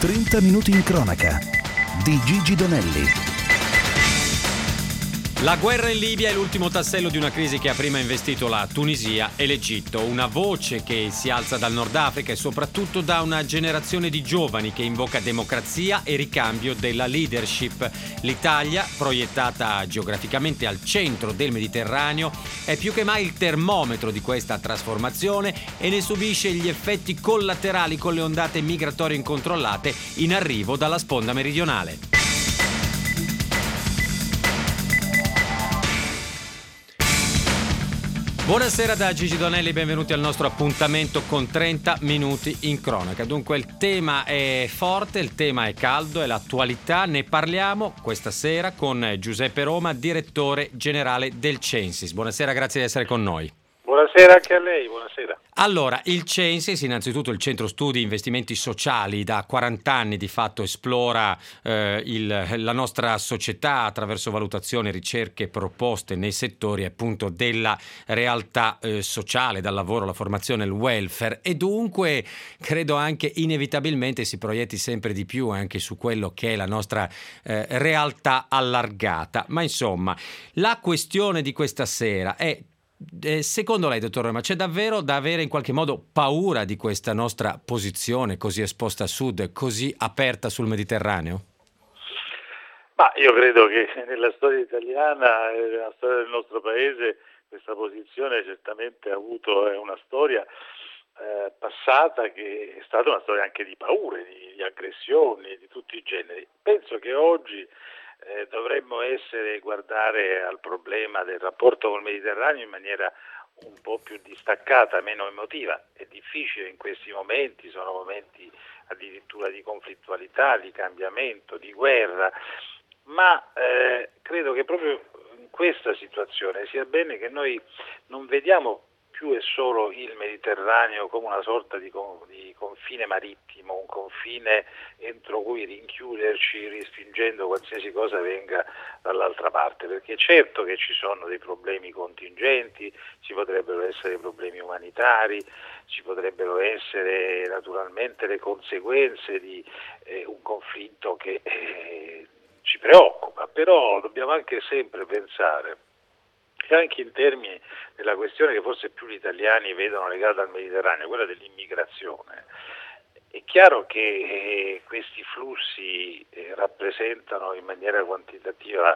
30 minuti in cronaca di Gigi Donelli. La guerra in Libia è l'ultimo tassello di una crisi che ha prima investito la Tunisia e l'Egitto. Una voce che si alza dal Nord Africa e soprattutto da una generazione di giovani che invoca democrazia e ricambio della leadership. L'Italia, proiettata geograficamente al centro del Mediterraneo, è più che mai il termometro di questa trasformazione e ne subisce gli effetti collaterali con le ondate migratorie incontrollate in arrivo dalla sponda meridionale. Buonasera da Gigi Donelli, benvenuti al nostro appuntamento con 30 minuti in cronaca. Dunque il tema è forte, il tema è caldo, è l'attualità. Ne parliamo questa sera con Giuseppe Roma, direttore generale del Censis. Buonasera, grazie di essere con noi. Buonasera anche a lei, buonasera. Allora, il Censis, innanzitutto il centro studi e investimenti sociali, da 40 anni di fatto esplora la nostra società attraverso valutazioni, ricerche proposte nei settori appunto della realtà sociale, dal lavoro, la formazione, il welfare, e dunque credo anche inevitabilmente si proietti sempre di più anche su quello che è la nostra realtà allargata. Ma insomma, la questione di questa sera è: secondo lei, dottor Roma, c'è davvero da avere in qualche modo paura di questa nostra posizione così esposta a sud, così aperta sul Mediterraneo? Ma io credo che nella storia italiana e nella storia del nostro paese questa posizione certamente ha avuto una storia passata che è stata una storia anche di paure, di aggressioni, di tutti i generi. Penso che oggi dovremmo guardare al problema del rapporto col Mediterraneo in maniera un po' più distaccata, meno emotiva. È difficile in questi momenti, sono momenti addirittura di conflittualità, di cambiamento, di guerra, ma credo che proprio in questa situazione sia bene che noi non vediamo più e solo il Mediterraneo come una sorta di confine marittimo, un confine entro cui rinchiuderci respingendo qualsiasi cosa venga dall'altra parte, perché certo che ci sono dei problemi contingenti, ci potrebbero essere problemi umanitari, ci potrebbero essere naturalmente le conseguenze di un conflitto che ci preoccupa, però dobbiamo anche sempre pensare e anche in termini della questione che forse più gli italiani vedono legata al Mediterraneo, quella dell'immigrazione. È chiaro che questi flussi rappresentano in maniera quantitativa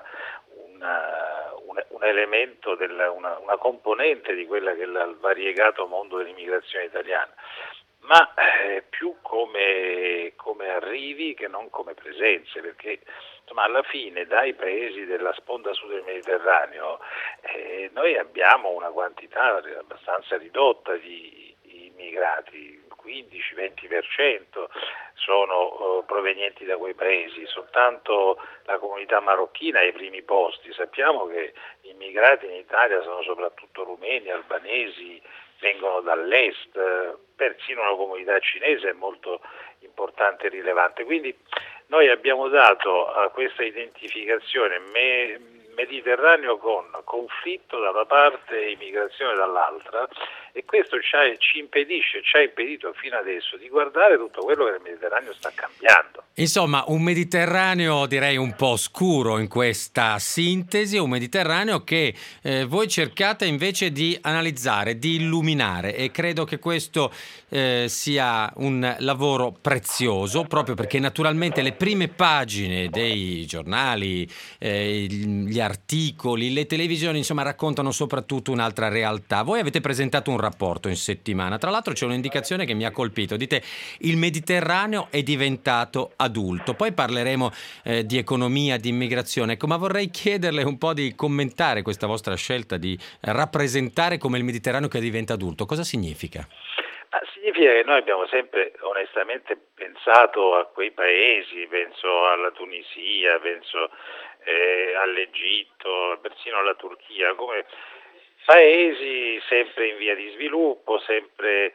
un elemento, una componente di quella che è il variegato mondo dell'immigrazione italiana, ma più come arrivi che non come presenze, perché insomma alla fine dai paesi della sponda sud del Mediterraneo noi abbiamo una quantità abbastanza ridotta di immigrati, 15-20% sono provenienti da quei paesi, soltanto la comunità marocchina è ai primi posti. Sappiamo che gli immigrati in Italia sono soprattutto rumeni, albanesi, vengono dall'est, persino la comunità cinese è molto importante e rilevante. Quindi noi abbiamo dato a questa identificazione Mediterraneo con conflitto da una parte e immigrazione dall'altra, e questo ci ha impedito fino adesso di guardare tutto quello che il Mediterraneo sta cambiando. Insomma, un Mediterraneo direi un po' scuro in questa sintesi, un Mediterraneo che voi cercate invece di analizzare, di illuminare, e credo che questo sia un lavoro prezioso, proprio perché naturalmente le prime pagine dei giornali, gli articoli, le televisioni, insomma, raccontano soprattutto un'altra realtà. Voi avete presentato un rapporto in settimana, tra l'altro c'è un'indicazione che mi ha colpito, dite: il Mediterraneo è diventato adulto. Poi parleremo di economia, di immigrazione, ecco, ma vorrei chiederle un po' di commentare questa vostra scelta di rappresentare come il Mediterraneo che diventa adulto. Cosa significa? Significa che noi abbiamo sempre onestamente pensato a quei paesi, penso alla Tunisia, penso all'Egitto, persino alla Turchia, come paesi sempre in via di sviluppo, sempre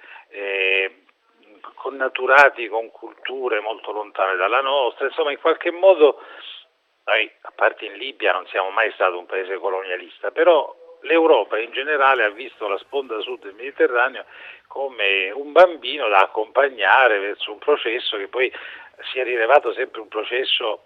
connaturati con culture molto lontane dalla nostra. Insomma, in qualche modo noi, a parte in Libia, non siamo mai stato un paese colonialista, però l'Europa in generale ha visto la sponda sud del Mediterraneo come un bambino da accompagnare verso un processo che poi si è rivelato sempre un processo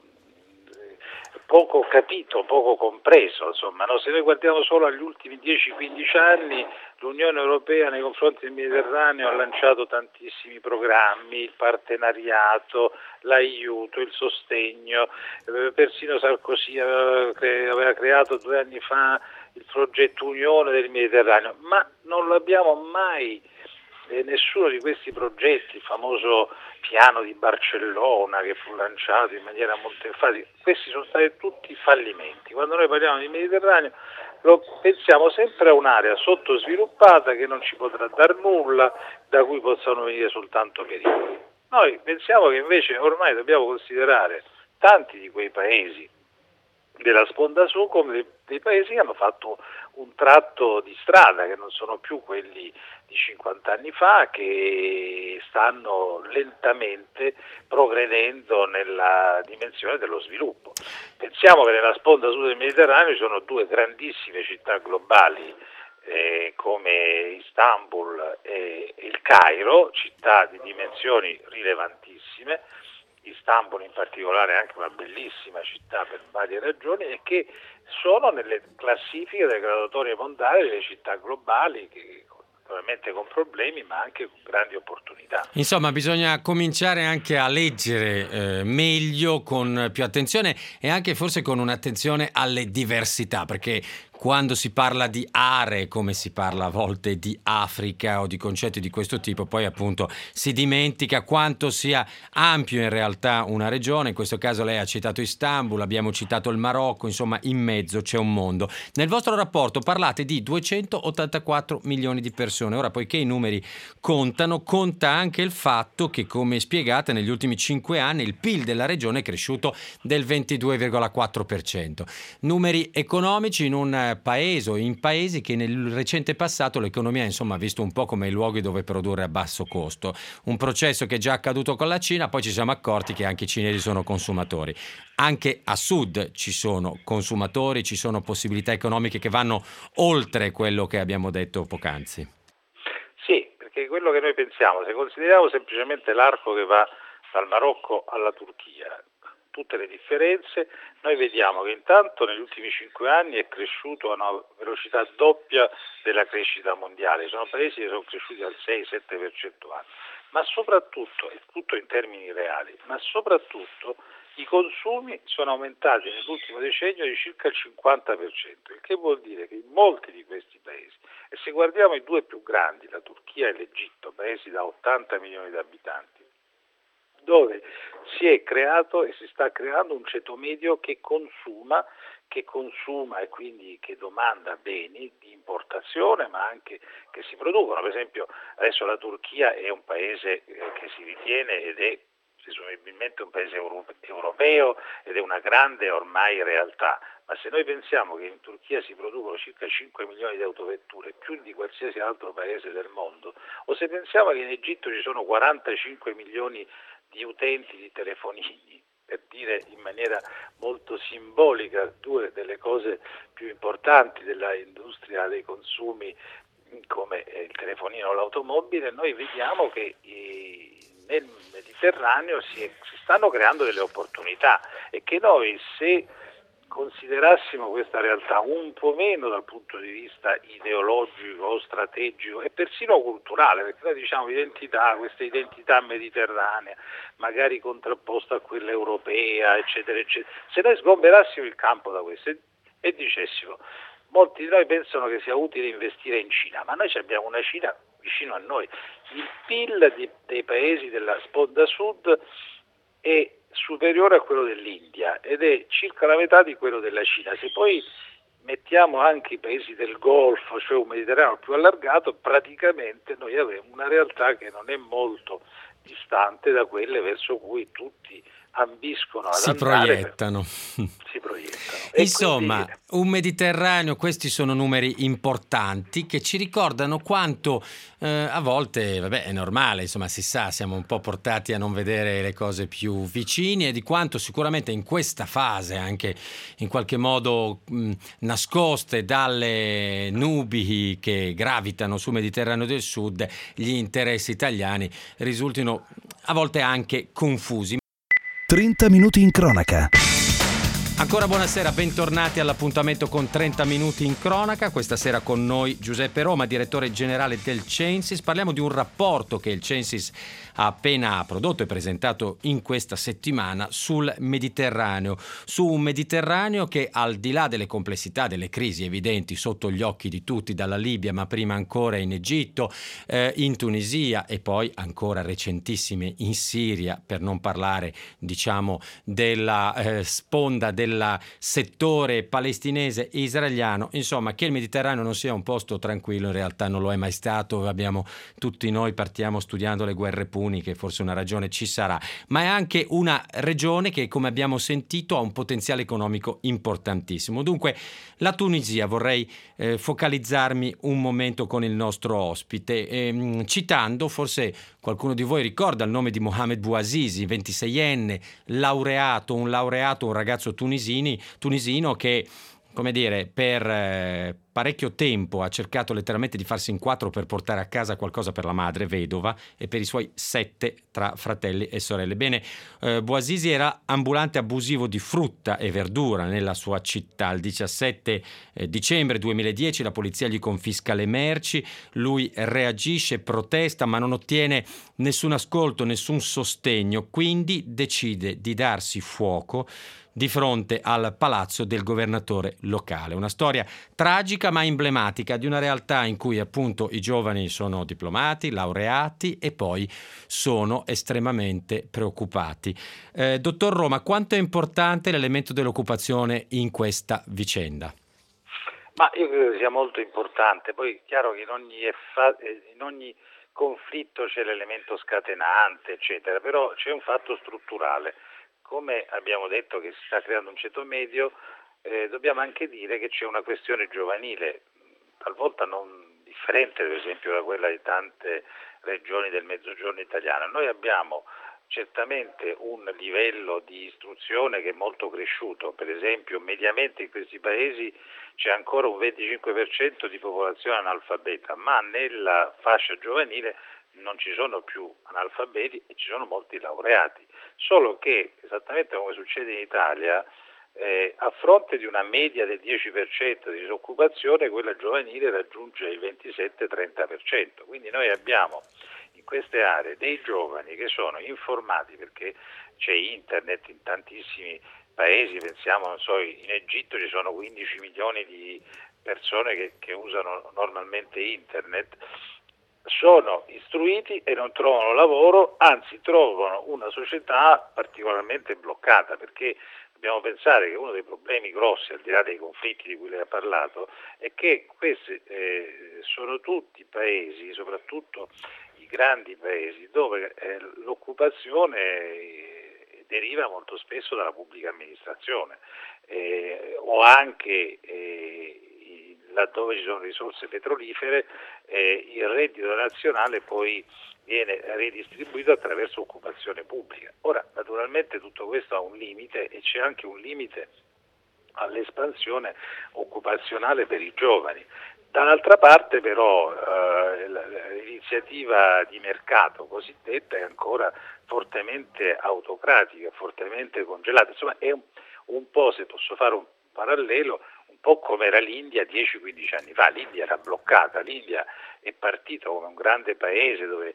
poco capito, poco compreso, insomma, no? Se noi guardiamo solo agli ultimi 10-15 anni, l'Unione Europea nei confronti del Mediterraneo ha lanciato tantissimi programmi, il partenariato, l'aiuto, il sostegno, persino Sarkozy aveva creato 2 anni fa il progetto Unione del Mediterraneo, ma non l'abbiamo mai, nessuno di questi progetti, il famoso piano di Barcellona che fu lanciato in maniera molto enfatica, questi sono stati tutti fallimenti. Quando noi parliamo di Mediterraneo pensiamo sempre a un'area sottosviluppata che non ci potrà dar nulla, da cui possano venire soltanto pericoli. Noi pensiamo che invece ormai dobbiamo considerare tanti di quei paesi della sponda sud come dei paesi che hanno fatto un tratto di strada, che non sono più quelli di 50 anni fa, che stanno lentamente progredendo nella dimensione dello sviluppo. Pensiamo che nella sponda sud del Mediterraneo ci sono 2 grandissime città globali, come Istanbul e il Cairo, città di dimensioni rilevantissime. Istanbul in particolare è anche una bellissima città per varie ragioni, e che sono nelle classifiche delle graduatorie mondiali delle città globali, che ovviamente con problemi ma anche con grandi opportunità. Insomma, bisogna cominciare anche a leggere meglio, con più attenzione, e anche forse con un'attenzione alle diversità, perché quando si parla di aree, come si parla a volte di Africa o di concetti di questo tipo, poi appunto si dimentica quanto sia ampio in realtà una regione. In questo caso lei ha citato Istanbul, abbiamo citato il Marocco, insomma in mezzo c'è un mondo. Nel vostro rapporto parlate di 284 milioni di persone. Ora, poiché i numeri contano, conta anche il fatto che, come spiegate, negli ultimi 5 anni il PIL della regione è cresciuto del 22,4%. Numeri economici in un paese o in paesi che nel recente passato l'economia insomma ha visto un po' come i luoghi dove produrre a basso costo, un processo che è già accaduto con la Cina. Poi ci siamo accorti che anche i cinesi sono consumatori, anche a sud ci sono consumatori, ci sono possibilità economiche che vanno oltre quello che abbiamo detto poc'anzi. Sì, perché quello che noi pensiamo, se consideriamo semplicemente l'arco che va dal Marocco alla Turchia, tutte le differenze, noi vediamo che intanto negli ultimi 5 anni è cresciuto a una velocità doppia della crescita mondiale. Sono paesi che sono cresciuti al 6-7% anno, ma soprattutto, e tutto in termini reali, ma soprattutto i consumi sono aumentati nell'ultimo decennio di circa il 50%, il che vuol dire che in molti di questi paesi, e se guardiamo i 2 più grandi, la Turchia e l'Egitto, paesi da 80 milioni di abitanti, dove si è creato e si sta creando un ceto medio che consuma e quindi che domanda beni di importazione, ma anche che si producono. Per esempio adesso la Turchia è un paese che si ritiene ed è presumibilmente un paese europeo ed è una grande ormai realtà, ma se noi pensiamo che in Turchia si producono circa 5 milioni di autovetture, più di qualsiasi altro paese del mondo, o se pensiamo che in Egitto ci sono 45 milioni di utenti di telefonini, per dire in maniera molto simbolica 2 delle cose più importanti della industria dei consumi come il telefonino o l'automobile, noi vediamo che nel Mediterraneo si stanno creando delle opportunità, e che noi, se considerassimo questa realtà un po' meno dal punto di vista ideologico o strategico e persino culturale, perché noi diciamo questa identità mediterranea, magari contrapposta a quella europea, eccetera, eccetera, se noi sgomberassimo il campo da questo e dicessimo, molti di noi pensano che sia utile investire in Cina, ma noi abbiamo una Cina vicino a noi. Il PIL dei paesi della sponda sud è superiore a quello dell'India ed è circa la metà di quello della Cina. Se poi mettiamo anche i paesi del Golfo, cioè un Mediterraneo più allargato, praticamente noi avremo una realtà che non è molto distante da quelle verso cui tutti ambiscono ad Si andare, proiettano. si proiettano. Insomma, Quindi, un Mediterraneo, questi sono numeri importanti che ci ricordano quanto a volte, vabbè, è normale, insomma, si sa, siamo un po' portati a non vedere le cose più vicine e di quanto sicuramente in questa fase, anche in qualche modo nascoste dalle nubi che gravitano sul Mediterraneo del Sud, gli interessi italiani risultino a volte anche confusi. 30 minuti in cronaca. Ancora buonasera, bentornati all'appuntamento con 30 minuti in cronaca. Questa sera con noi Giuseppe Roma, direttore generale del Censis. Parliamo di un rapporto che il Censis ha appena prodotto e presentato in questa settimana sul Mediterraneo. Su un Mediterraneo che, al di là delle complessità delle crisi evidenti sotto gli occhi di tutti, dalla Libia ma prima ancora in Egitto, in Tunisia e poi ancora recentissime in Siria, per non parlare diciamo della sponda del settore palestinese e israeliano, insomma, che il Mediterraneo non sia un posto tranquillo in realtà non lo è mai stato. Tutti noi partiamo studiando le guerre puniche, forse una ragione ci sarà, ma è anche una regione che, come abbiamo sentito, ha un potenziale economico importantissimo. Dunque la Tunisia, vorrei focalizzarmi un momento con il nostro ospite, citando, forse qualcuno di voi ricorda il nome di Mohamed Bouazizi, 26enne, un ragazzo tunisino che, come dire, per parecchio tempo ha cercato letteralmente di farsi in quattro per portare a casa qualcosa per la madre vedova e per i suoi 7 tra fratelli e sorelle. Bene, Bouazizi era ambulante abusivo di frutta e verdura nella sua città. Il 17 dicembre 2010 la polizia gli confisca le merci, lui reagisce, protesta, ma non ottiene nessun ascolto, nessun sostegno, quindi decide di darsi fuoco di fronte al palazzo del governatore locale. Una storia tragica ma emblematica di una realtà in cui appunto i giovani sono diplomati, laureati e poi sono estremamente preoccupati. Dottor Roma, quanto è importante l'elemento dell'occupazione in questa vicenda? ma io credo che sia molto importante. Poi è chiaro che in ogni conflitto c'è l'elemento scatenante, eccetera, però c'è un fatto strutturale. Come abbiamo detto che si sta creando un ceto medio, dobbiamo anche dire che c'è una questione giovanile, talvolta non differente per esempio da quella di tante regioni del mezzogiorno italiano. Noi abbiamo certamente un livello di istruzione che è molto cresciuto, per esempio mediamente in questi paesi c'è ancora un 25% di popolazione analfabeta, ma nella fascia giovanile non ci sono più analfabeti e ci sono molti laureati, solo che esattamente come succede in Italia, a fronte di una media del 10% di disoccupazione, quella giovanile raggiunge il 27-30%, quindi noi abbiamo in queste aree dei giovani che sono informati perché c'è internet in tantissimi paesi, pensiamo, non so, in Egitto ci sono 15 milioni di persone che usano normalmente internet, sono istruiti e non trovano lavoro, anzi trovano una società particolarmente bloccata, perché dobbiamo pensare che uno dei problemi grossi, al di là dei conflitti di cui lei ha parlato, è che questi sono tutti paesi, soprattutto i grandi paesi, dove l'occupazione deriva molto spesso dalla pubblica amministrazione o anche laddove ci sono risorse petrolifere, il reddito nazionale poi viene redistribuito attraverso occupazione pubblica. Ora, naturalmente tutto questo ha un limite e c'è anche un limite all'espansione occupazionale per i giovani. Dall'altra parte però l'iniziativa di mercato cosiddetta è ancora fortemente autocratica, fortemente congelata, insomma è un po', se posso fare un parallelo, un po' come era l'India 10-15 anni fa. L'India era bloccata, l'India è partita come un grande paese dove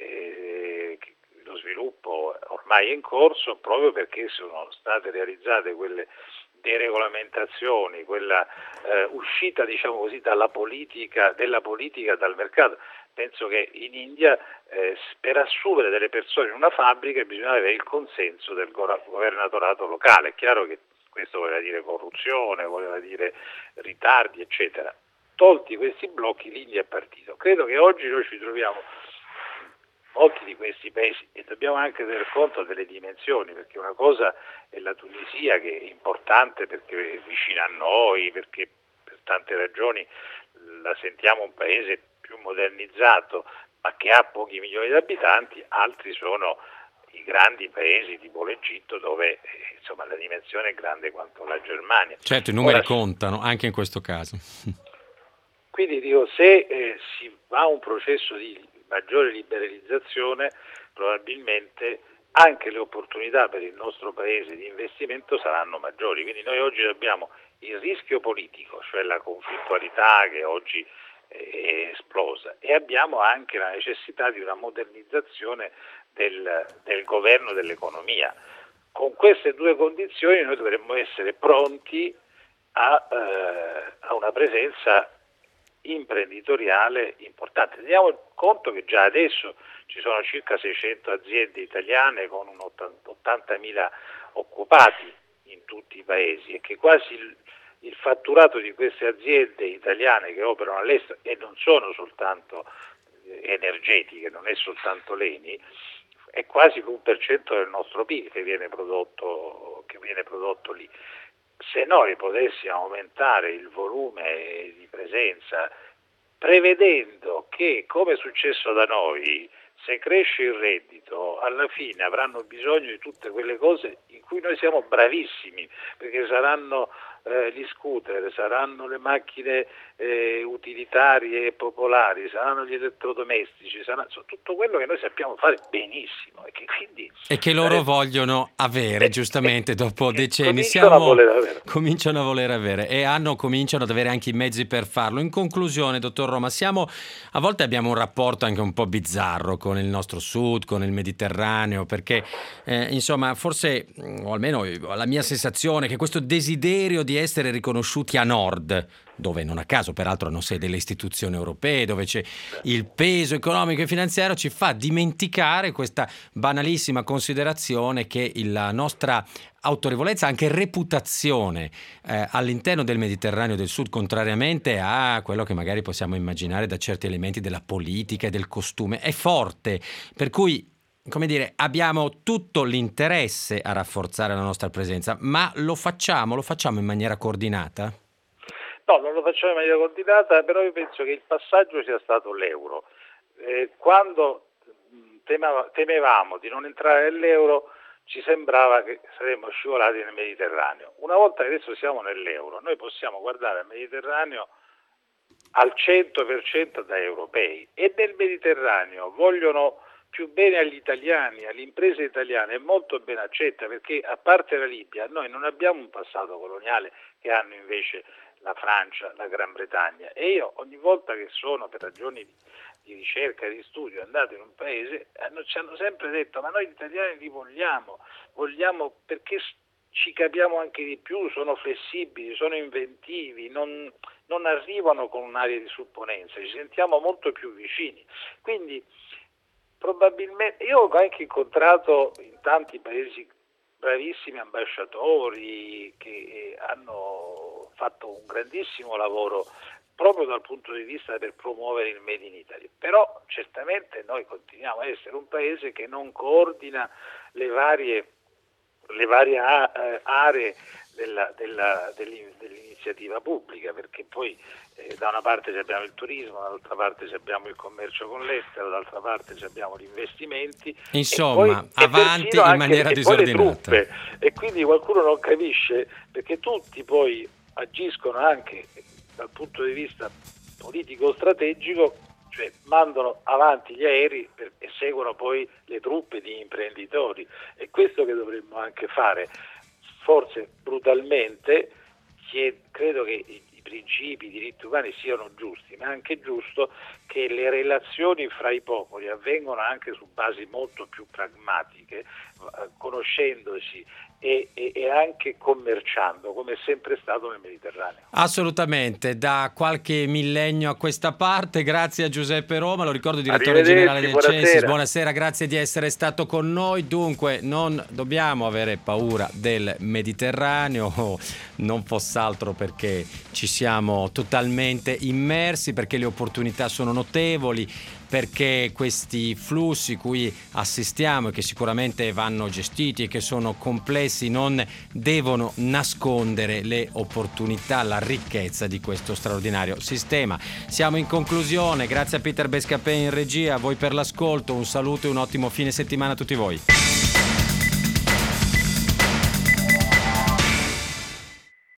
lo sviluppo ormai è in corso proprio perché sono state realizzate quelle deregolamentazioni, quella uscita, diciamo così, della politica dal mercato. Penso che in India per assumere delle persone in una fabbrica bisogna avere il consenso del governatorato locale. È chiaro che questo voleva dire corruzione, voleva dire ritardi, eccetera. Tolti questi blocchi, l'India è partito. Credo che oggi noi ci troviamo molti di questi paesi, e dobbiamo anche tener conto delle dimensioni, perché una cosa è la Tunisia, che è importante perché è vicina a noi, perché per tante ragioni la sentiamo un paese più modernizzato, ma che ha pochi milioni di abitanti. Altri sono i grandi paesi tipo l'Egitto, dove insomma la dimensione è grande quanto la Germania. Certo, i numeri contano anche in questo caso. Quindi dico, se si va a un processo di maggiore liberalizzazione, probabilmente anche le opportunità per il nostro paese di investimento saranno maggiori. Quindi noi oggi abbiamo il rischio politico, cioè la conflittualità che oggi è esplosa, e abbiamo anche la necessità di una modernizzazione del governo dell'economia. Con queste due condizioni noi dovremmo essere pronti a una presenza imprenditoriale importante. Teniamo conto che già adesso ci sono circa 600 aziende italiane con 80.000 occupati in tutti i paesi, e che quasi il fatturato di queste aziende italiane che operano all'estero, e non sono soltanto energetiche, non è soltanto l'ENI, è quasi l'1% del nostro PIL che viene prodotto lì. Se noi potessimo aumentare il volume di presenza, prevedendo che, come è successo da noi, se cresce il reddito, alla fine avranno bisogno di tutte quelle cose in cui noi siamo bravissimi, perché saranno gli scooter, saranno le macchine utilitarie e popolari, saranno gli elettrodomestici, saranno tutto quello che noi sappiamo fare benissimo, e che loro vogliono avere, giustamente, dopo decenni cominciano a voler avere e cominciano ad avere anche i mezzi per farlo. In conclusione, dottor Roma, a volte abbiamo un rapporto anche un po' bizzarro con il nostro sud, con il Mediterraneo, perché insomma, forse, o almeno la mia sensazione è che questo desiderio di essere riconosciuti a nord, dove non a caso peraltro hanno sede le istituzioni europee, dove c'è il peso economico e finanziario, ci fa dimenticare questa banalissima considerazione che la nostra autorevolezza, anche reputazione all'interno del Mediterraneo del Sud, contrariamente a quello che magari possiamo immaginare da certi elementi della politica e del costume, è forte, per cui, come dire, abbiamo tutto l'interesse a rafforzare la nostra presenza, ma lo facciamo in maniera coordinata? No, non lo facciamo in maniera coordinata, però io penso che il passaggio sia stato l'euro. Quando temevamo di non entrare nell'euro, ci sembrava che saremmo scivolati nel Mediterraneo. Una volta che adesso siamo nell'euro, noi possiamo guardare al Mediterraneo al 100% da europei, e nel Mediterraneo vogliono più bene agli italiani, alle imprese italiane, è molto ben accetta, perché a parte la Libia noi non abbiamo un passato coloniale che hanno invece la Francia, la Gran Bretagna, e io ogni volta che sono, per ragioni di ricerca e di studio, andato in un paese, ci hanno sempre detto: ma noi gli italiani li vogliamo perché ci capiamo anche di più, sono flessibili, sono inventivi, non arrivano con un'aria di supponenza, ci sentiamo molto più vicini. Quindi probabilmente io ho anche incontrato in tanti paesi bravissimi ambasciatori che hanno fatto un grandissimo lavoro proprio dal punto di vista per promuovere il Made in Italy, però certamente noi continuiamo a essere un paese che non coordina le varie aree dell'iniziativa pubblica, perché poi da una parte abbiamo il turismo, dall'altra parte abbiamo il commercio con l'estero, dall'altra parte abbiamo gli investimenti, insomma, avanti in maniera disordinata. Le truppe, e quindi qualcuno non capisce, perché tutti poi agiscono anche dal punto di vista politico-strategico, cioè mandano avanti gli aerei e seguono poi le truppe di imprenditori. È questo che dovremmo anche fare, forse brutalmente. Credo che i principi, i diritti umani siano giusti, ma è anche giusto che le relazioni fra i popoli avvengano anche su basi molto più pragmatiche, conoscendosi e anche commerciando, come è sempre stato nel Mediterraneo. Assolutamente, da qualche millennio a questa parte. Grazie a Giuseppe Roma, lo ricordo, direttore generale del Censis. Buonasera, grazie di essere stato con noi. Dunque non dobbiamo avere paura del Mediterraneo, non foss'altro perché ci siamo totalmente immersi, perché le opportunità sono notevoli, perché questi flussi cui assistiamo e che sicuramente vanno gestiti e che sono complessi non devono nascondere le opportunità, la ricchezza di questo straordinario sistema. Siamo in conclusione, grazie a Peter Bescapè in regia, a voi per l'ascolto, un saluto e un ottimo fine settimana a tutti voi.